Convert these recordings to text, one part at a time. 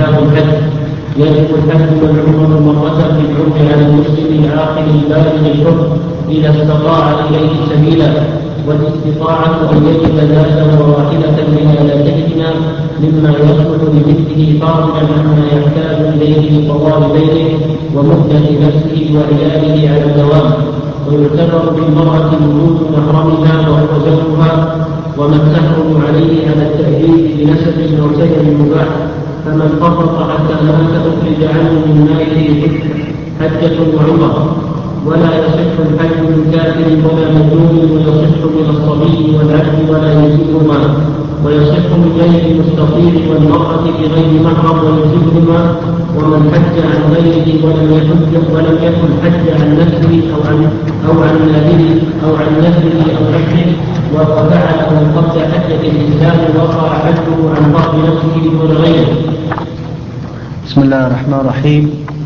كتاب الحج. يجب الحج والعمرة مرة في العمر على المسلم العاقل البالغ الحر إذا استطاع إليه سبيلا، والاستطاعة أن يجد ذاته وراحلة من آلاتهما مما يصلح لمثله فاضلا عما يحتاج إليه لطوال بيته ومهدة نفسه وعياله على الدوام. ويعتبر بالمرأة وجود محرمها وهو زوجها، ومن تحرم عليه على التأديب بنسب أو سبب مباح. فمن فرط حتى مات أخرج عنه من ماله حجة وعمرة. ولا يصح الحج من كافر ولا مجنون، ويصح من الصبي والعبد ولا يزيدهما، ويصح من غير المستطيع والمرأة بغير محرم ويزيدهما. ومن حج عن غيره ولم يكن حج عن نفسه أو عن نذره أو نفسه وفعله قبل حجة الإنسان وقع حجه عن بعض نفسه دون غيره. بسم الله الرحمن الرحيم.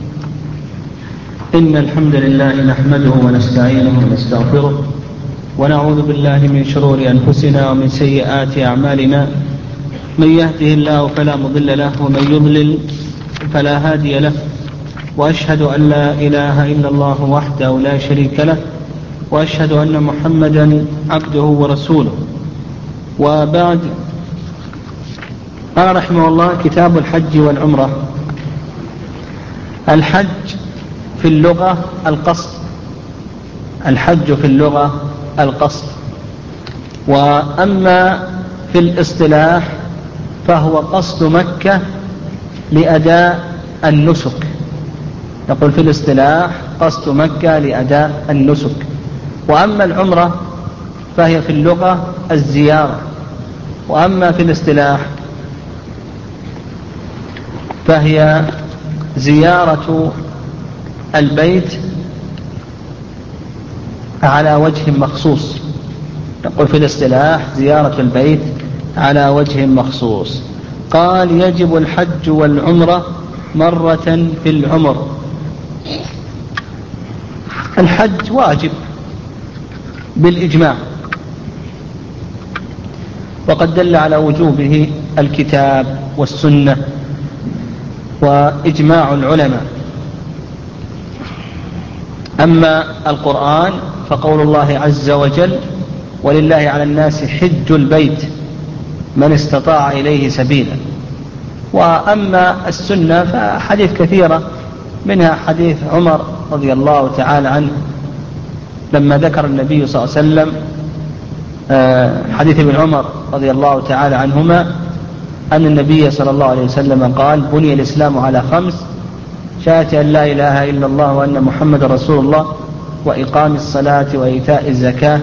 إن الحمد لله نحمده ونستعينه ونستغفره ونعوذ بالله من شرور أنفسنا ومن سيئات أعمالنا. من يهده الله فلا مضل له ومن يضلل فلا هادي له، وأشهد أن لا إله إلا الله وحده لا شريك له، وأشهد أن محمدا عبده ورسوله. وبعد، قال رحمه الله: كتاب الحج والعمرة. الحج في اللغة القصد، الحج في اللغة القصد، وأما في الاصطلاح فهو قصد مكة لأداء النسك. نقول في الاصطلاح قصد مكة لأداء النسك. وأما العمرة فهي في اللغة الزيارة، وأما في الاصطلاح فهي زيارة البيت على وجه مخصوص. نقول في الاصطلاح زيارة البيت على وجه مخصوص. قال: يجب الحج والعمرة مرة في العمر. الحج واجب بالإجماع، وقد دل على وجوبه الكتاب والسنة وإجماع العلماء. أما القرآن فقول الله عز وجل: ولله على الناس حج البيت من استطاع إليه سبيلا. وأما السنة فحديث كثيرة، منها حديث عمر رضي الله تعالى عنه لما ذكر النبي صلى الله عليه وسلم، حديث ابن عمر رضي الله تعالى عنهما أن النبي صلى الله عليه وسلم قال: بني الإسلام على 5: شهادة أن لا إله إلا الله وأن محمد رسول الله، وإقام الصلاة وإيتاء الزكاة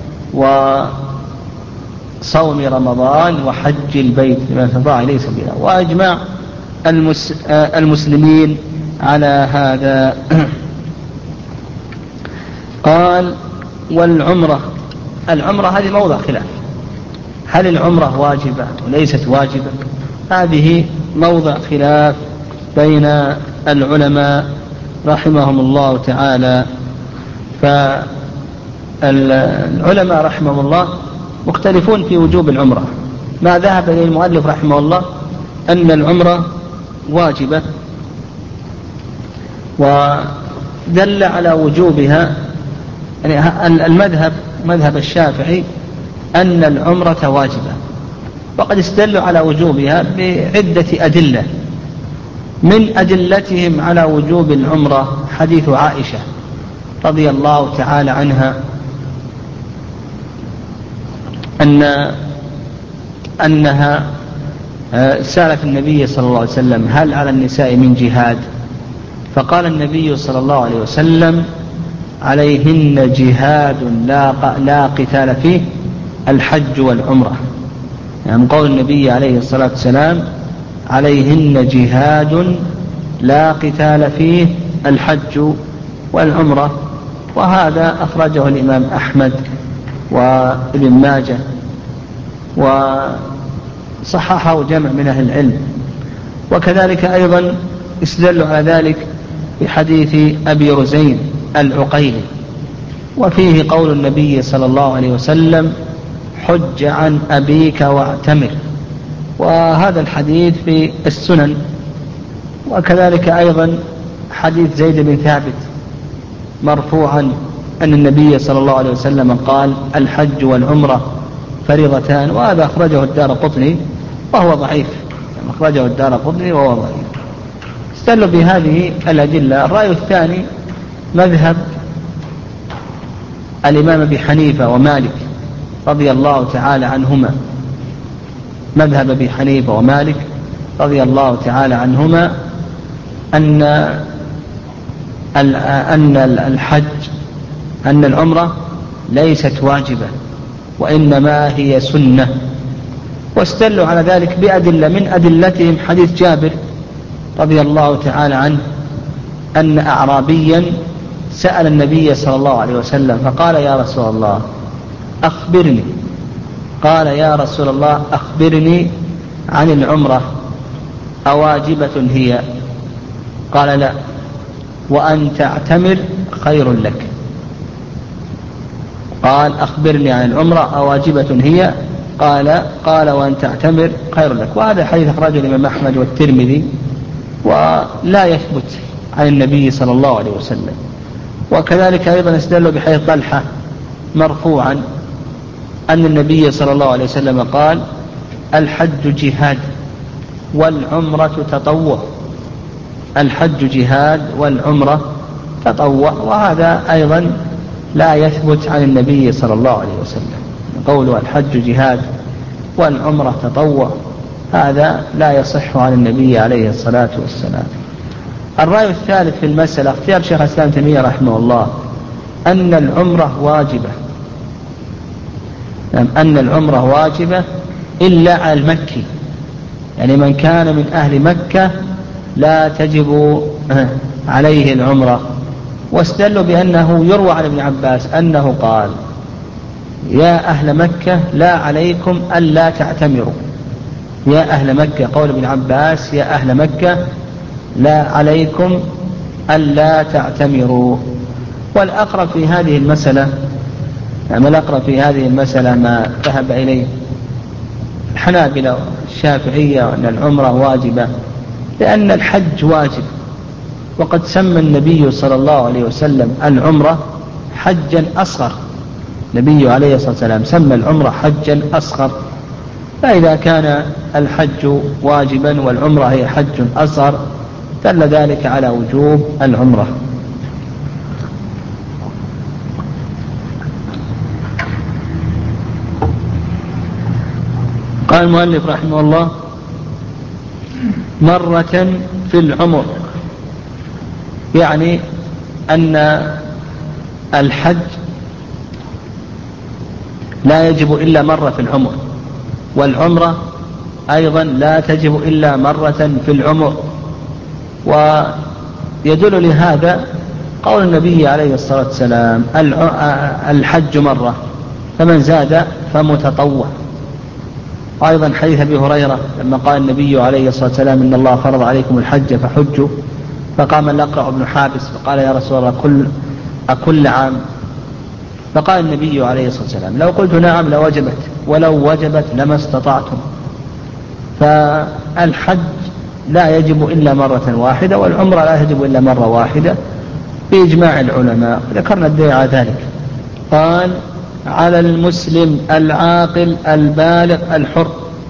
وصوم رمضان وحج البيت لمن استطاع إليه سبيلا. وأجمع المسلمين على هذا. قال: والعمرة. العمرة هذه موضع خلاف، هل العمرة واجبة وليست واجبة؟ هذه موضع خلاف بين العلماء رحمهم الله تعالى. فالعلماء رحمهم الله مختلفون في وجوب العمرة. ما ذهب إليه المؤلف رحمه الله أن العمرة واجبة، ودل على وجوبها يعني مذهب الشافعي أن العمرة واجبة، وقد استدلوا على وجوبها بعدة أدلة. من أدلتهم على وجوب العمرة حديث عائشة رضي الله تعالى عنها أنها سألت النبي صلى الله عليه وسلم: هل على النساء من جهاد؟ فقال النبي صلى الله عليه وسلم: عليهن جهاد لا قتال فيه، الحج والعمرة. يعني قول النبي عليه الصلاة والسلام: عليهن جهاد لا قتال فيه، الحج والعمرة. وهذا أخرجه الإمام أحمد وابن ماجه، وصححه جمع من أهل العلم. وكذلك أيضا استدلوا على ذلك بحديث أبي رزين العقيلي، وفيه قول النبي صلى الله عليه وسلم: حج عن أبيك واعتمر. وهذا الحديث في السنن وكذلك أيضا حديث زيد بن ثابت مرفوعا أن النبي صلى الله عليه وسلم قال: الحج والعمرة فريضتان، وهذا أخرجه الدارقطني وهو ضعيف، أخرجه الدارقطني وهو ضعيف. استدلوا بهذه الأدلة. الرأي الثاني مذهب الإمام أبي حنيفة ومالك رضي الله تعالى عنهما، مذهب أبي حنيفة ومالك رضي الله تعالى عنهما أن العمرة ليست واجبة وإنما هي سنة، واستدلوا على ذلك بأدلة. من أدلتهم حديث جابر رضي الله تعالى عنه أن أعرابيا سأل النبي صلى الله عليه وسلم فقال: يا رسول الله أخبرني. قال: يا رسول الله أخبرني عن العمرة أواجبة هي؟ قال: لا، وأن تعتمر خير لك. قال: أخبرني عن العمرة أواجبة هي؟ قال: وأن تعتمر خير لك. وهذا حديث أخرجه الإمام أحمد والترمذي ولا يثبت عن النبي صلى الله عليه وسلم. وكذلك أيضا استدلوا بحديث طلحة مرفوعا أن النبي صلى الله عليه وسلم قال: الحج جهاد والعمرة تطوع. الحج جهاد والعمرة تطوع، وهذا أيضا لا يثبت عن النبي صلى الله عليه وسلم. قوله الحج جهاد والعمرة تطوع هذا لا يصح عن النبي عليه الصلاة والسلام. الرأي الثالث في المسألة اختيار شيخ الإسلام ابن تيمية رحمه الله أن العمرة واجبة، أن العمرة واجبة إلا على المكي، يعني من كان من أهل مكة لا تجب عليه العمرة. واستدلوا بأنه يروى عن ابن عباس أنه قال: يا أهل مكة لا عليكم ألا تعتمروا. يا أهل مكة، قول ابن عباس: يا أهل مكة لا عليكم ألا تعتمروا. والأقرب في هذه المسألة ما ذهب إليه الحنابلة والشافعية أن العمرة واجبة، لأن الحج واجب، وقد سمى النبي صلى الله عليه وسلم العمرة حجا أصغر. النبي عليه الصلاة والسلام سمى العمرة حجا أصغر، فإذا كان الحج واجبا والعمرة هي حج أصغر دل ذلك على وجوب العمرة. قال المؤلف رحمه الله: مرة في العمر، يعني أن الحج لا يجب إلا مرة في العمر، والعمرة أيضا لا تجب إلا مرة في العمر. ويدل لهذا قول النبي عليه الصلاة والسلام: الحج مرة فمن زاد فمتطوع. أيضا حديث أبي هريرة لما قال النبي عليه الصلاة والسلام: إن الله فرض عليكم الحج فحجوا. فقام الأقرع بن حابس فقال: يا رسول الله أكل عام؟ فقال النبي عليه الصلاة والسلام: لو قلت نعم لوجبت، ولو وجبت لما استطعتم. فالحج لا يجب إلا مرة واحدة، والعمرة لا تجب إلا مرة واحدة بإجماع العلماء، ذكرنا الدليل على ذلك. قال: على المسلم العاقل البالغ الحر،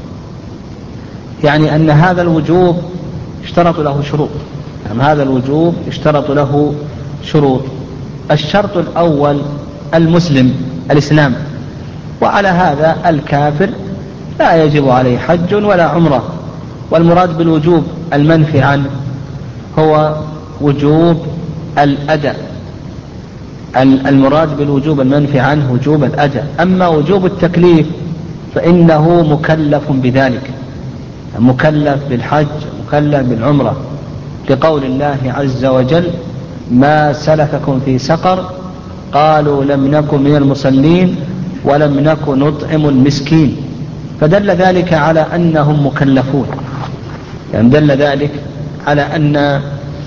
يعني أن هذا الوجوب اشترط له شروط. هذا الوجوب اشترط له شروط. الشرط الأول المسلم، الإسلام، وعلى هذا الكافر لا يجب عليه حج ولا عمرة. والمراد بالوجوب المنفي عنه هو وجوب الأداء. المراد بالوجوب المنفي عنه وجوب الأداء. أما وجوب التكليف فإنه مكلف بذلك، مكلف بالحج، مكلف بالعمرة، لقول الله عز وجل: ما سلككم في سقر؟ قالوا لم نكن من المصلين ولم نكن نطعم المسكين. فدل ذلك على أنهم مكلفون، يعني دل ذلك على أن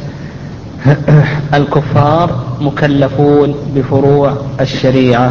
الكفار مكلفون بفروع الشريعة.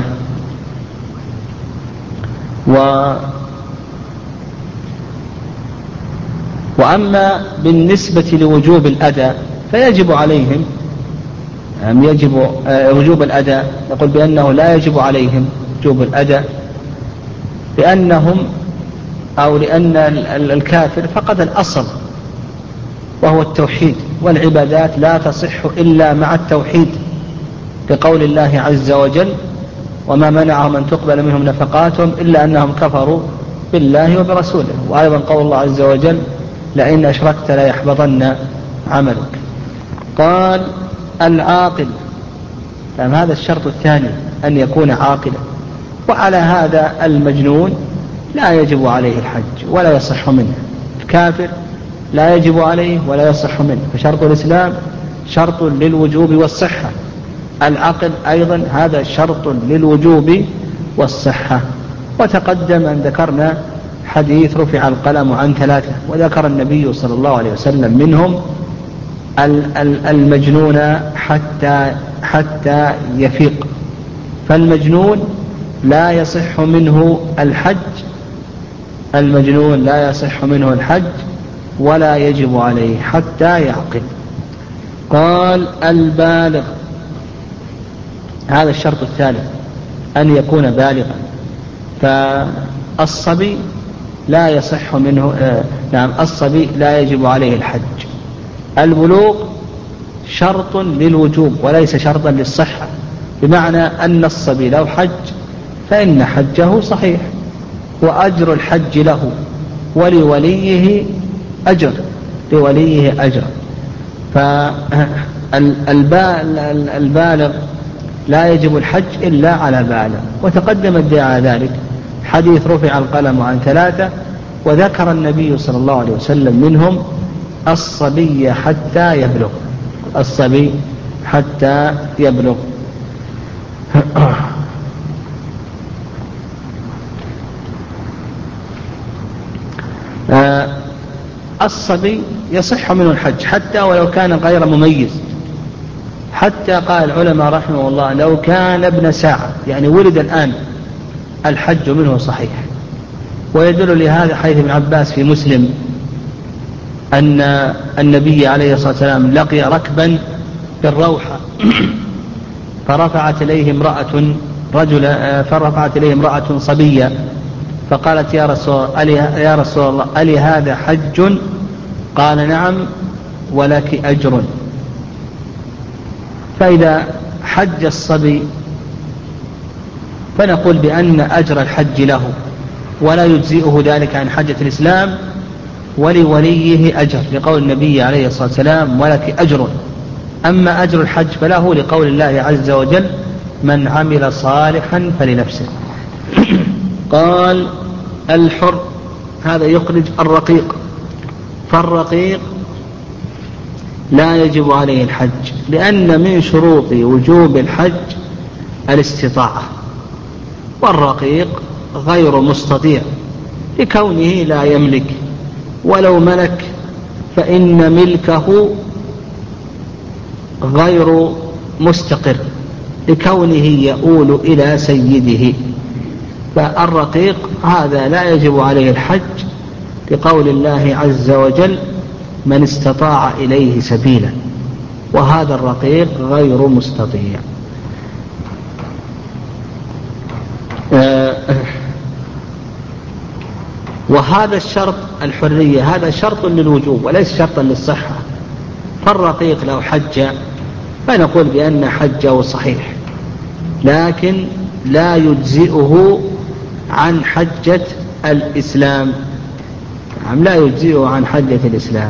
وأما بالنسبة لوجوب الأداء فيجب عليهم يجب وجوب الأداء، نقول بأنه لا يجب عليهم وجوب الأداء لأنهم أو لأن الكافر فقد الأصل وهو التوحيد، والعبادات لا تصح إلا مع التوحيد، بقول الله عز وجل: وما منعهم أن تقبل منهم نفقاتهم إلا أنهم كفروا بالله وبرسوله. وأيضا قول الله عز وجل: لئن أشركت ليحبطن عملك. قال: العاقل، هذا الشرط الثاني أن يكون عاقلا. وعلى هذا المجنون لا يجب عليه الحج ولا يصح منه، الكافر لا يجب عليه ولا يصح منه، فشرط الإسلام شرط للوجوب والصحة. العقل أيضا هذا شرط للوجوب والصحة. وتقدم أن ذكرنا حديث رفع القلم عن 3، وذكر النبي صلى الله عليه وسلم منهم المجنون حتى يفيق، فالمجنون لا يصح منه الحج، المجنون لا يصح منه الحج ولا يجب عليه حتى يعقل. قال: البالغ، هذا الشرط الثالث أن يكون بالغا، فالصبي لا يصح منه الصبي لا يجب عليه الحج. البلوغ شرط للوجوب وليس شرطا للصحة، بمعنى أن الصبي لو حج فإن حجه صحيح وأجر الحج له ولوليه أجر، فالبالغ لا يجب الحج إلا على بالغ. وتقدم ادعاء ذلك حديث رفع القلم عن 3، وذكر النبي صلى الله عليه وسلم منهم الصبي حتى يبلغ، الصبي حتى يبلغ. الصبي يصح منه الحج حتى ولو كان غير مميز، حتى قال العلماء رحمه الله: لو كان ابن ساعة، يعني ولد الآن، الحج منه صحيح. ويدل لهذا حديث ابن عباس في مسلم أن النبي عليه الصلاة والسلام لقي ركبا بالروحة فرفعت إليه امرأة صبية فقالت: يا رسول الله ألي هذا حج؟ قال: نعم ولك أجر. فإذا حج الصبي فنقول بأن أجر الحج له ولا يجزئه ذلك عن حجة الإسلام، ولوليه أجر، لقول النبي عليه الصلاة والسلام: ولك أجر. أما أجر الحج فله، لقول الله عز وجل: من عمل صالحا فلنفسه. قال: الحر، هذا يخرج الرقيق، فالرقيق لا يجب عليه الحج، لأن من شروط وجوب الحج الاستطاعة، والرقيق غير مستطيع لكونه لا يملك، ولو ملك فإن ملكه غير مستقر لكونه يؤول إلى سيده. فالرقيق هذا لا يجب عليه الحج، لقول الله عز وجل: من استطاع إليه سبيلا، وهذا الرقيق غير مستطيع. وهذا الشرط الحرية هذا شرط للوجوب وليس شرطا للصحة، فالرقيق لو حج فنقول بأن حجه صحيح، لكن لا يجزئه عن حجة الإسلام، لا يجزئه عن حجة الإسلام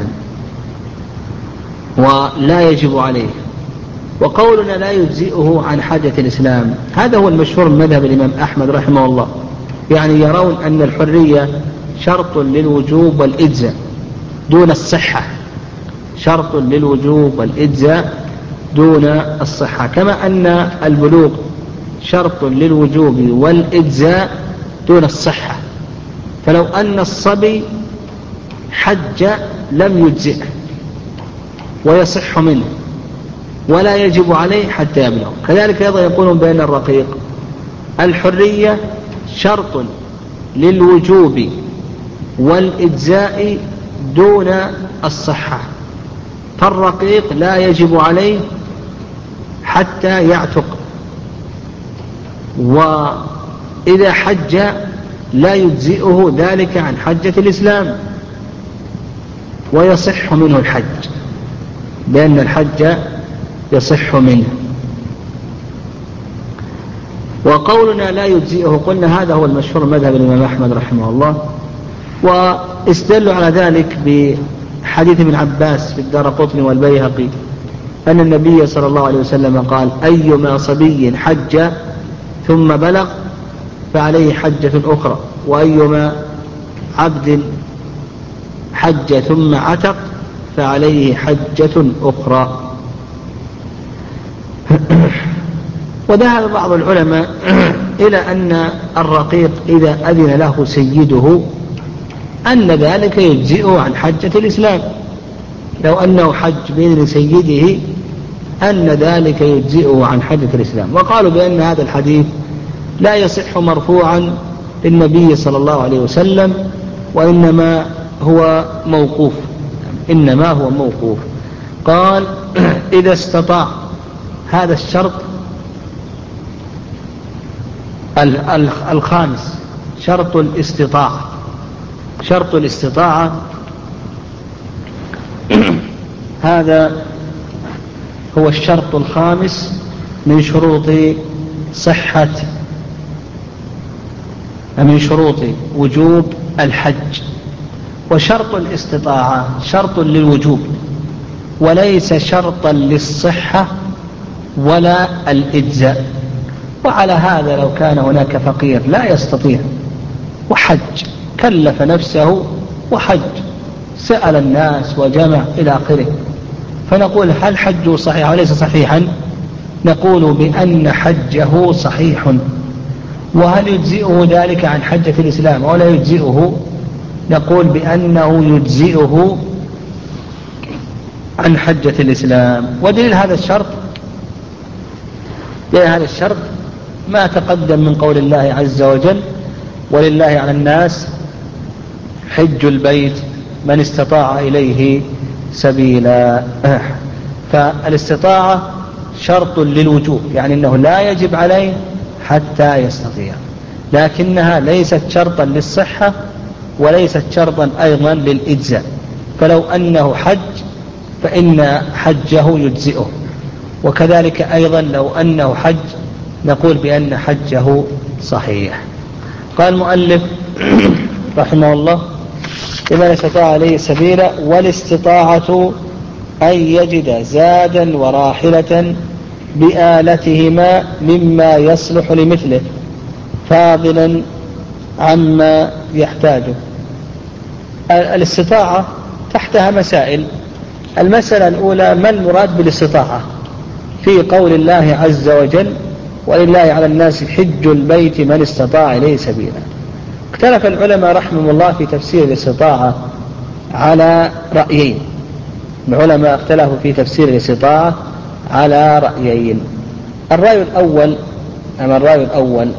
ولا يجب عليه. وقولنا لا يجزئه عن حجة الإسلام هذا هو المشهور من مذهب الإمام أحمد رحمه الله، يعني يرون أن الحرية شرط للوجوب والإجزاء دون الصحة، شرط للوجوب والإجزاء دون الصحة، كما أن البلوغ شرط للوجوب والإجزاء دون الصحة. فلو أن الصبي حج لم يجزئه ويصح منه ولا يجب عليه حتى يبلغ. كذلك أيضا يقولون بأن الرقيق الحرية شرط للوجوب والإجزاء دون الصحة، فالرقيق لا يجب عليه حتى يعتق، وإذا حج لا يجزئه ذلك عن حجة الإسلام، ويصح منه الحج، لأن الحج يصح منه. وقولنا لا يجزئه قلنا هذا هو المشهور مذهب الإمام أحمد رحمه الله، واستدلوا على ذلك بحديث ابن عباس في الدارقطني والبيهقي أن النبي صلى الله عليه وسلم قال: أيما صبي حج ثم بلغ فعليه حجة أخرى، وأيما عبد حج ثم عتق فعليه حجة أخرى. وذهب بعض العلماء إلى أن الرقيق إذا أذن له سيده أن ذلك يجزئه عن حجة الإسلام، لو أنه حج بإذن سيده أن ذلك يجزئه عن حجة الإسلام. وقالوا بأن هذا الحديث لا يصح مرفوعا للنبي صلى الله عليه وسلم، وإنما هو موقوف، إنما هو موقوف. قال: إذا استطاع، هذا الشرط الخامس، شرط الاستطاعة. شرط الاستطاعة هذا هو الشرط الخامس من شروط صحة، من شروط وجوب الحج. وشرط الاستطاعة شرط للوجوب وليس شرطا للصحة ولا الإجزاء. وعلى هذا لو كان هناك فقير لا يستطيع وحج، كلف نفسه وحج، سأل الناس وجمع إلى آخره، فنقول هل حجه صحيح وليس صحيحا؟ نقول بأن حجه صحيح. وهل يجزئه ذلك عن حجة الإسلام ولا يجزئه؟ نقول بأنه يجزئه عن حجة الإسلام. ودليل هذا الشرط ما تقدم من قول الله عز وجل: ولله على الناس حج البيت من استطاع إليه سبيلا. فالاستطاعة شرط للوجوب، يعني أنه لا يجب عليه حتى يستطيع، لكنها ليست شرطا للصحة وليست شرطا أيضا للإجزاء. فلو أنه حج فإن حجه يجزئه، وكذلك أيضا لو أنه حج نقول بأن حجه صحيح. قال المؤلف رحمه الله: لمن استطاع عليه سبيلا، والاستطاعة أن يجد زادا وراحلة بآلتهما مما يصلح لمثله فاضلا عما يحتاجه. الاستطاعة تحتها مسائل. المسألة الأولى: ما المراد بالاستطاعة في قول الله عز وجل: ولله على الناس حج البيت من استطاع إليه سبيلا؟ اختلف العلماء رحمهم الله في تفسير الاستطاعة على رأيين. العلماء اختلفوا في تفسير الاستطاعة على رأيين. الرأي الأول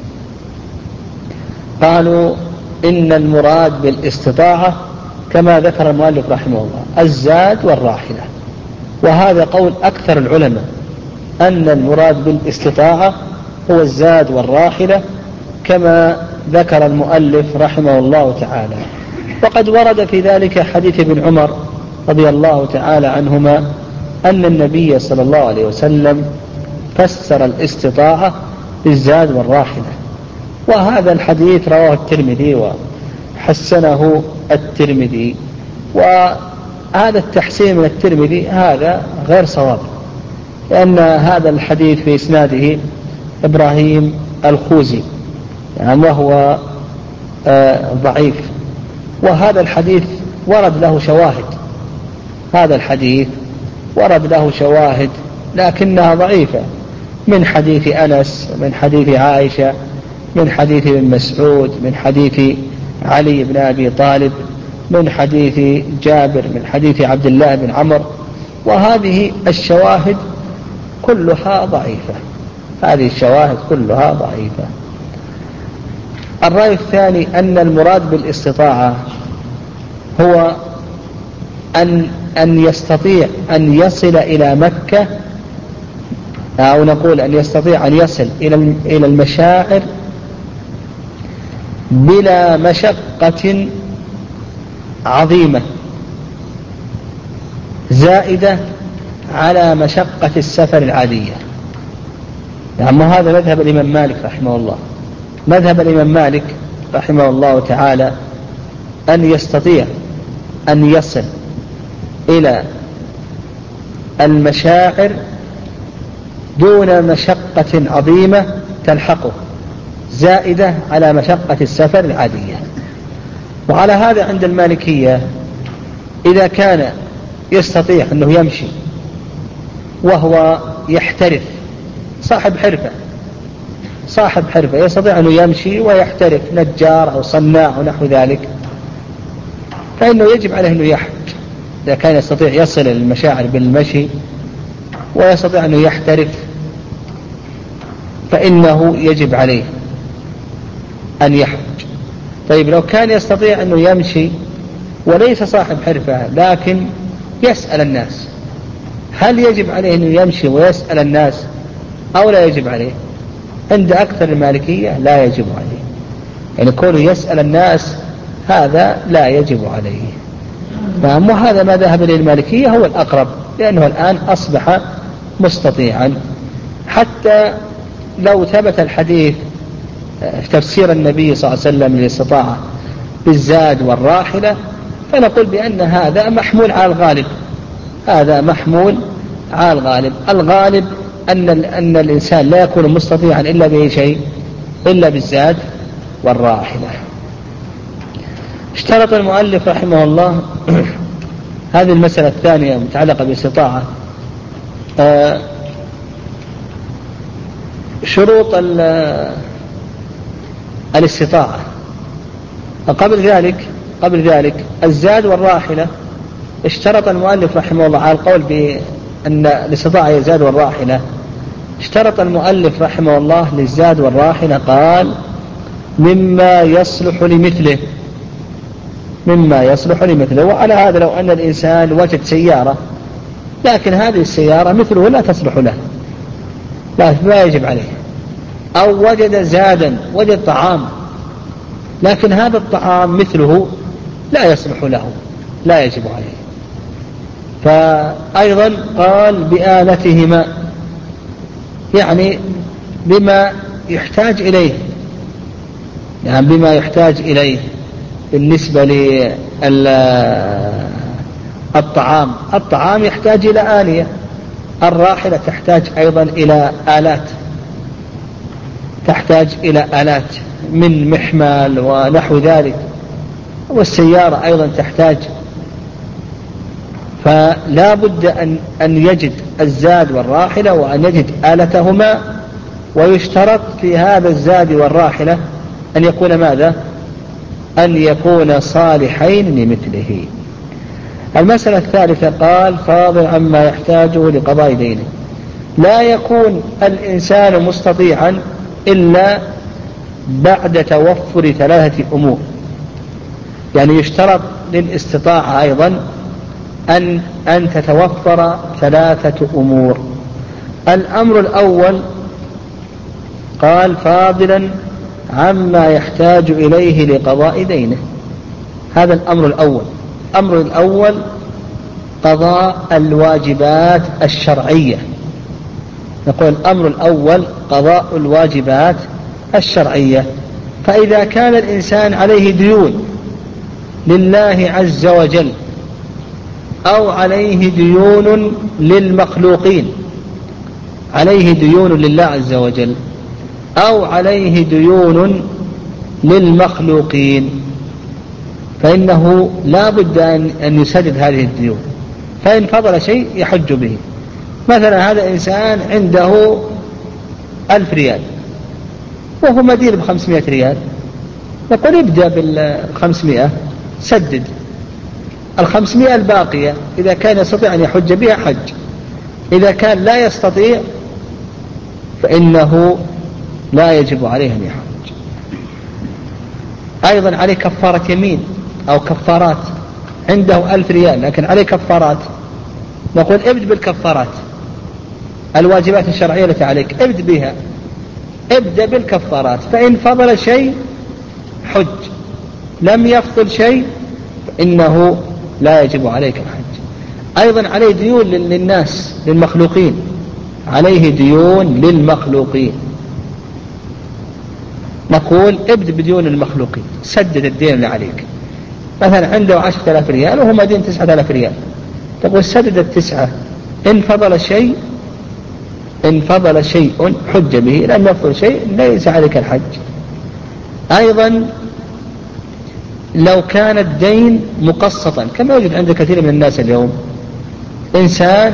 قالوا إن المراد بالاستطاعة كما ذكر المؤلف رحمه الله الزاد والراحلة، وهذا قول أكثر العلماء، أن المراد بالاستطاعة هو الزاد والراحلة كما ذكر المؤلف رحمه الله تعالى. وقد ورد في ذلك حديث ابن عمر رضي الله تعالى عنهما أن النبي صلى الله عليه وسلم فسر الاستطاعة بالزاد والراحلة، وهذا الحديث رواه الترمذي وحسنه الترمذي. وهذا التحسين من الترمذي هذا غير صواب، لأن هذا الحديث في إسناده إبراهيم الخوزي يعني وهو ضعيف، وهذا الحديث ورد له شواهد، هذا الحديث ورد له شواهد لكنها ضعيفة، من حديث أنس، من حديث عائشة، من حديث ابن مسعود، من حديث علي بن أبي طالب، من حديث جابر، من حديث عبد الله بن عمر، وهذه الشواهد كلها ضعيفة، هذه الشواهد كلها ضعيفة. الرأي الثاني أن المراد بالاستطاعة هو أن يستطيع أن يصل إلى مكة، أو نقول أن يستطيع أن يصل إلى المشاعر بلا مشقة عظيمة زائدة على مشقة السفر العادية. يعني هذا مذهب الإمام مالك رحمه الله. مذهب الإمام مالك رحمه الله تعالى أن يستطيع أن يصل إلى المشاعر دون مشقة عظيمة تلحقه زائدة على مشقة السفر العادية. وعلى هذا عند المالكية إذا كان يستطيع أنه يمشي وهو يحترف، صاحب حرفة يستطيع أنه يمشي ويحترف، نجار أو صناع أو نحو ذلك، فإنه يجب عليه أنه يحج. إذا كان يستطيع يصل المشاعر بالمشي ويستطيع أنه يحترف فإنه يجب عليه أن يحج. طيب لو كان يستطيع أنه يمشي وليس صاحب حرفة لكن يسأل الناس، هل يجب عليه أنه يمشي ويسأل الناس أو لا يجب عليه؟ عند أكثر المالكية لا يجب عليه، يعني كونه يسأل الناس هذا لا يجب عليه. نعم، وهذا ما ذهب إليه المالكية هو الأقرب، لأنه الآن أصبح مستطيعا. حتى لو ثبت الحديث في تفسير النبي صلى الله عليه وسلم للاستطاعة بالزاد والراحلة فنقول بأن هذا محمول على الغالب، هذا محمول على الغالب. الغالب أن الإنسان لا يكون مستطيعا إلا بأي شيء، إلا بالزاد والراحلة. اشترط المؤلف رحمه الله هذه المسألة الثانية متعلقة بالاستطاعة، شروط الاستطاعة. قبل ذلك الزاد والراحلة اشترط المؤلف رحمه الله على القول بأن الاستطاعة هي الزاد والراحلة. اشترط المؤلف رحمه الله للزاد والراحلة قال مما يصلح لمثله. وعلى هذا لو أن الإنسان وجد سيارة لكن هذه السيارة مثله لا تصلح له لا يجب عليه، أو وجد زادا، وجد طعام لكن هذا الطعام مثله لا يصلح له لا يجب عليه. فأيضا قال بآلتهما، يعني بما يحتاج إليه، يعني بما يحتاج إليه بالنسبة الطعام يحتاج إلى آلية، الراحلة تحتاج أيضا إلى آلات من محمل ونحو ذلك، والسيارة أيضا تحتاج. فلا بد أن يجد الزاد والراحلة وأن يجد آلتهما. ويشترط في هذا الزاد والراحلة أن يكون ماذا؟ أن يكون صالحين لمثله. المسألة الثالثة قال فاضل عما يحتاجه لقضاء دينه. لا يكون الإنسان مستطيعا إلا بعد توفر ثلاثة أمور. يعني يشترط للاستطاعة أيضا أن تتوفر ثلاثة أمور. الأمر الأول قال فاضلا عما يحتاج إليه لقضاء دينه. هذا الأمر الأول. الأمر الأول قضاء الواجبات الشرعية. نقول الأمر الأول قضاء الواجبات الشرعية. فإذا كان الإنسان عليه ديون لله عز وجل أو عليه ديون للمخلوقين، عليه ديون لله عز وجل أو عليه ديون للمخلوقين، فإنه لا بد أن يسدد هذه الديون. فإن فضل شيء يحج به. مثلا هذا إنسان عنده 1000 ريال وهو مدين ب500 ريال، نقول ابدأ بال500 سدد 500 الباقية. إذا كان يستطيع أن يحج بها حج، إذا كان لا يستطيع فإنه لا يجب عليه أن يحج. أيضا عليه كفارة يمين أو كفارات. عنده 1000 ريال لكن عليه كفارات، نقول ابد بالكفارات، الواجبات الشرعية التي عليك ابد بها، ابدأ بالكفارات، فإن فضل شيء حج، لم يفضل شيء إنه لا يجب عليك الحج. أيضا عليه ديون للناس للمخلوقين، عليه ديون للمخلوقين، نقول ابدأ بديون المخلوقين، سدد الدين اللي عليك. مثلا عنده 10,000 ريال وهو مدين 9,000 ريال، تقول سدد 9، إن فضل شيء حج به، لم يفضل شيء ليس عليك الحج. أيضا لو كان الدين مقسطا كما يوجد عند كثير من الناس اليوم، إنسان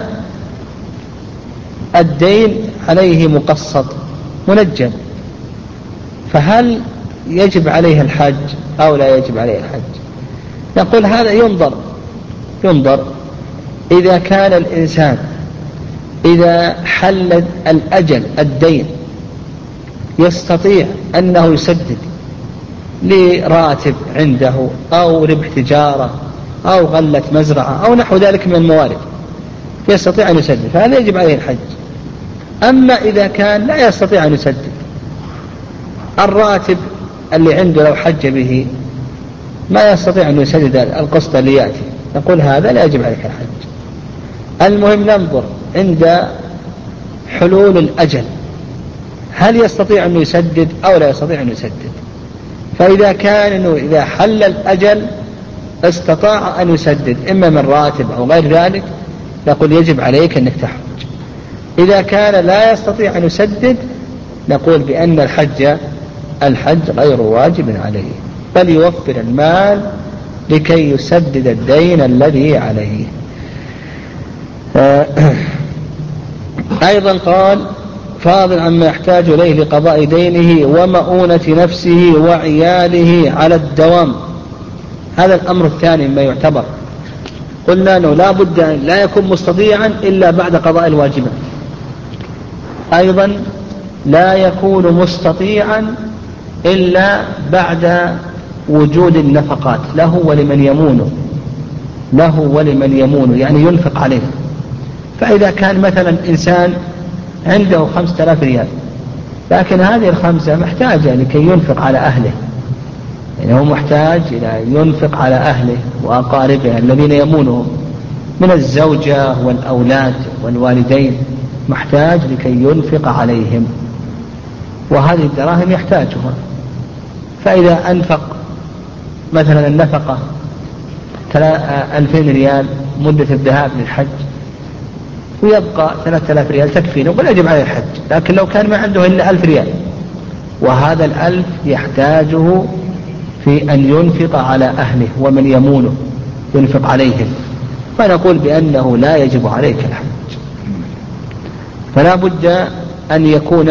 الدين عليه مقسط منجم، فهل يجب عليه الحج أو لا يجب عليه الحج؟ نقول هذا ينظر إذا كان الإنسان إذا حل الأجل الدين يستطيع أنه يسدد لراتب عنده أو ربح تجارة أو غلة مزرعة أو نحو ذلك من الموارد، يستطيع أن يسدد، فهذا يجب عليه الحج. أما إذا كان لا يستطيع أن يسدد، الراتب اللي عنده لو حج به ما يستطيع أن يسدد القسط اللي يأتي، نقول هذا لا يجب عليك الحج. المهم ننظر عند حلول الأجل هل يستطيع أن يسدد أو لا يستطيع أن يسدد. فإذا كان إنه إذا حل الأجل استطاع أن يسدد إما من راتب أو غير ذلك، نقول يجب عليك أنك تحج. إذا كان لا يستطيع أن يسدد، نقول بأن الحج غير واجب عليه، بل يوفر المال لكي يسدد الدين الذي عليه. أيضا قال فاضل عما يحتاج إليه لقضاء دينه ومؤونة نفسه وعياله على الدوام. هذا الأمر الثاني ما يعتبر، قلنا أنه لا بد أن لا يكون مستطيعا إلا بعد قضاء الواجبات. أيضا لا يكون مستطيعا إلا بعد وجود النفقات له ولمن يمونه، يعني ينفق عليه. فإذا كان مثلا إنسان عنده 5,000 ريال لكن هذه 5 محتاجة لكي ينفق على أهله، يعني هو محتاج إلى ينفق على أهله وأقاربه الذين يمونهم من الزوجة والأولاد والوالدين، محتاج لكي ينفق عليهم، وهذه الدراهم يحتاجها. فإذا أنفق مثلا النفقة 2000 ريال مدة الذهاب للحج ويبقى 3000 ريال تكفينه ولا يجب عليه الحج. لكن لو كان ما عنده إلا 1000 ريال وهذا 1000 يحتاجه في أن ينفق على أهله ومن يمونه ينفق عليهم، فنقول بأنه لا يجب عليك الحج. فلا بد أن يكون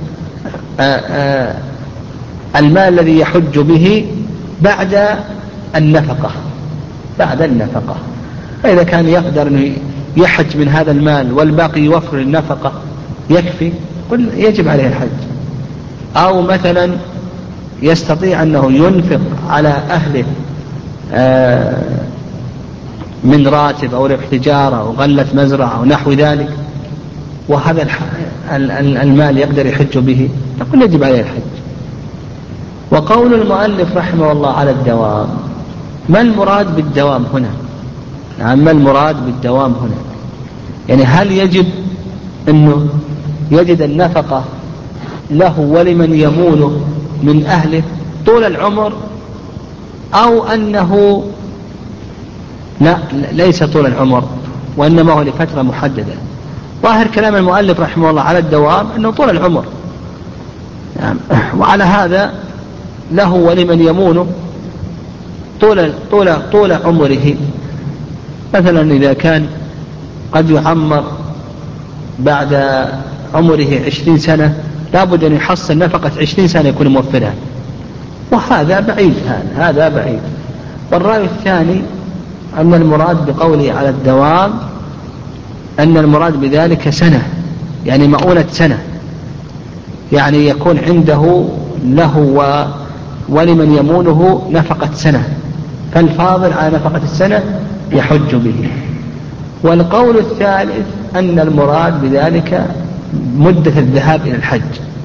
المال الذي يحج به بعد النفقة. فإذا كان يقدر أنه يحج من هذا المال والباقي يوفر النفقة يكفي، قل يجب عليه الحج. أو مثلا يستطيع أنه ينفق على أهله من راتب أو ربح تجارة أو غلة مزرعة أو نحو ذلك، وهذا المال يقدر يحج به، نقول يجب عليه الحج. وقول المؤلف رحمه الله على الدوام، ما المراد بالدوام هنا؟ ما المراد بالدوام هنا؟ يعني هل يجب أنه يجد النفقة له ولمن يمونه من أهله طول العمر، أو أنه لا ليس طول العمر وإنما هو لفترة محددة؟ ظاهر كلام المؤلف رحمه الله على الدوام أنه طول العمر، وعلى هذا له ولمن يمونه طول عمره. مثلا إذا كان قد يعمر بعد عمره 20 سنة لابد أن يحصل نفقة 20 سنة يكون موفرها، وهذا بعيد. هذا بعيد. والرأي الثاني أن المراد بقوله على الدوام أن المراد بذلك سنة، يعني مؤونة سنة، يعني يكون عنده له ولمن يمونه نفقة سنة، فالفاضل على نفقة السنة يحج به. والقول الثالث أن المراد بذلك مدة الذهاب إلى الحج،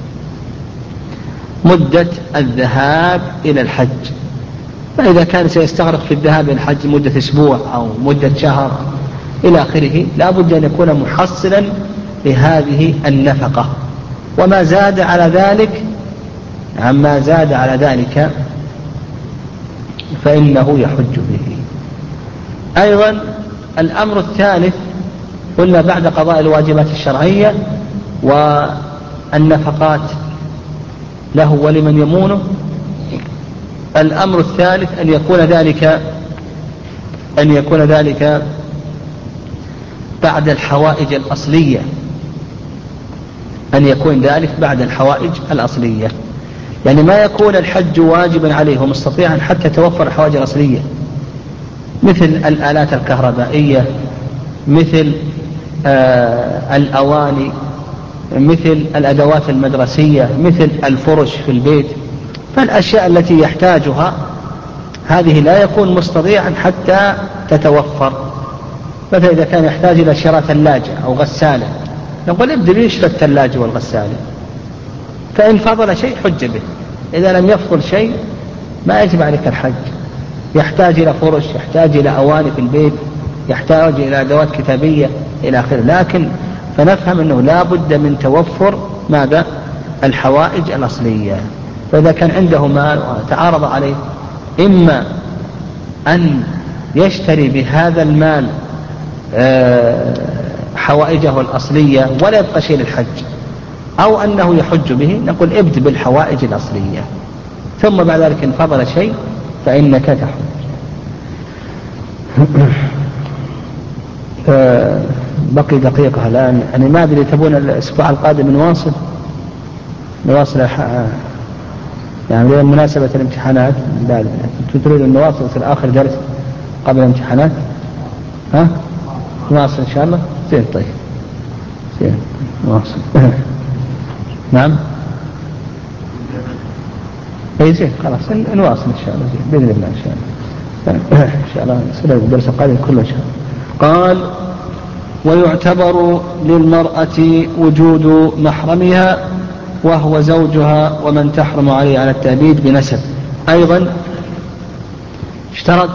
مدة الذهاب إلى الحج. فإذا كان سيستغرق في الذهاب إلى الحج مدة أسبوع أو مدة شهر إلى آخره، لا بد أن يكون محصلا لهذه النفقة. وما زاد على ذلك عما زاد على ذلك فإنه يحج به. أيضا الأمر الثالث قلنا بعد قضاء الواجبات الشرعية والنفقات له ولمن يمونه، الأمر الثالث أن يكون ذلك بعد الحوائج الأصلية، أن يكون ذلك بعد الحوائج الأصلية، يعني ما يكون الحج واجبا عليه ومستطيعا حتى توفر الحوائج الأصلية، مثل الآلات الكهربائية، مثل الأواني، مثل الأدوات المدرسية، مثل الفرش في البيت. فالأشياء التي يحتاجها هذه لا يكون مستطيعا حتى تتوفر. مثلا إذا كان يحتاج إلى شراء ثلاجة أو غسالة، نقول ابدأ بيشتري الثلاجة والغسالة، فإن فضل شيء حج به. إذا لم يفضل شيء ما يجب عليك الحج. يحتاج إلى فرش، يحتاج إلى أواني في البيت، يحتاج إلى أدوات كتابية إلى آخره، لكن فنفهم أنه لا بد من توفر ماذا؟ الحوائج الأصلية. فإذا كان عنده مال وتعارض عليه إما أن يشتري بهذا المال حوائجه الأصلية ولا يبقى شيء للحج، أو أنه يحج به، نقول ابدأ بالحوائج الأصلية، ثم بعد ذلك إن فضل شيء فإنك تحج. بقي دقيقة الآن، يعني ما أدري تبون الأسبوع القادم نواصل يعني مناسبة الامتحانات، لا تريد أن نواصل في آخر درس قبل الامتحانات؟ نواصل إن شاء الله. زين، طيب زين نواصل. نعم اي زين، خلاص نواصل ان شاء الله. زين باذن الله ان شاء الله. ان شاء الله نسأل الدرس القادم كله ان شاء الله. قال: ويعتبر للمرأة وجود محرمها وهو زوجها ومن تحرم عليه على التأبيد بنسب. أيضا اشترط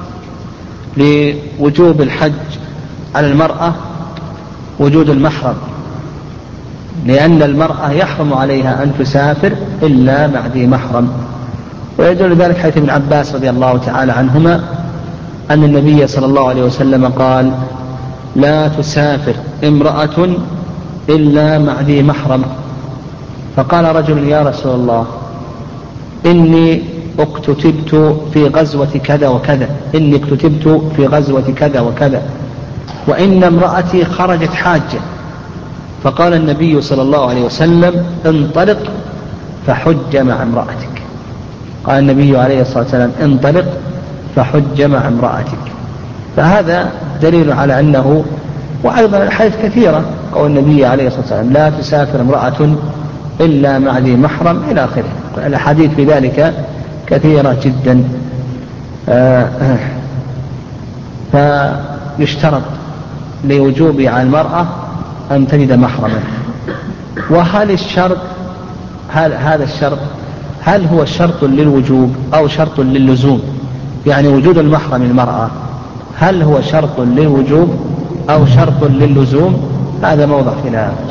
لوجوب الحج على المرأة وجود المحرم، لأن المرأة يحرم عليها أن تسافر إلا مع ذي محرم. ويدل ذلك حيث ابن عباس رضي الله تعالى عنهما أن النبي صلى الله عليه وسلم قال: لا تسافر امرأة إلا مع ذي محرم. فقال رجل: يا رسول الله، إني اكتتبت في غزوة كذا وكذا، إني اكتتبت في غزوة كذا وكذا، وإن امرأتي خرجت حاجة. فقال النبي صلى الله عليه وسلم: انطلق فحج مع امرأتك. قال النبي عليه الصلاة والسلام: انطلق فحج مع امرأتك. فهذا دليل على أنه، وأيضا الحديث كثيرة، قول النبي عليه الصلاة والسلام: لا تسافر امرأة إلا مع ذي محرم إلى آخره. الحديث في ذلك كثيرة جدا. فيشترط لوجوب على المرأة أن تجد محرما. وهل الشرط هذا الشرط هل هو شرط للوجوب أو شرط للزوم؟ يعني وجود المحرم المرأة هل هو شرط للوجوب أو شرط للزوم؟ هذا موضع خلاف.